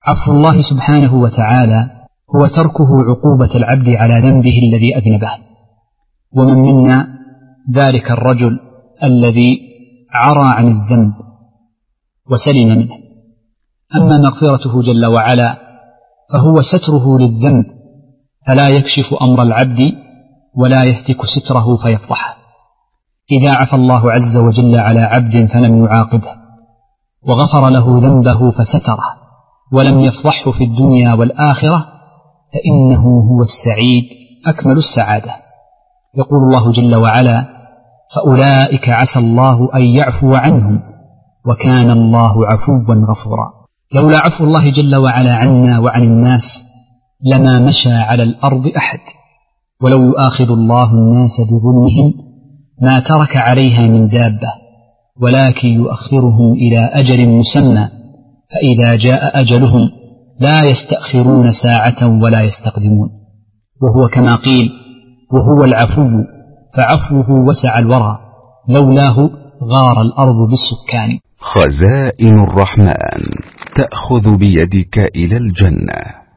عفو الله سبحانه وتعالى هو تركه عقوبة العبد على ذنبه الذي أذنبه، ومن منا ذلك الرجل الذي عرى عن الذنب وسلم منه. أما مغفرته جل وعلا فهو ستره للذنب، فلا يكشف أمر العبد ولا يهتك ستره فيفضحه. إذا عفى الله عز وجل على عبد فلم يعاقبه وغفر له ذنبه فستره ولم يفضحه في الدنيا والآخرة، فإنه هو السعيد أكمل السعادة. يقول الله جل وعلا: فأولئك عسى الله أن يعفو عنهم وكان الله عفوا غفورا. لولا عفو الله جل وعلا عنا وعن الناس لما مشى على الأرض أحد، ولو يؤاخذ الله الناس بظلمهم ما ترك عليها من دابة، ولكن يؤخرهم إلى أجل مسمى، فإذا جاء أجلهم لا يستأخرون ساعة ولا يستقدمون. وهو كما قيل: وهو العفو فعفوه وسع الورى، لولاه غار الأرض بالسكان. خزائن الرحمن تأخذ بيدك إلى الجنة.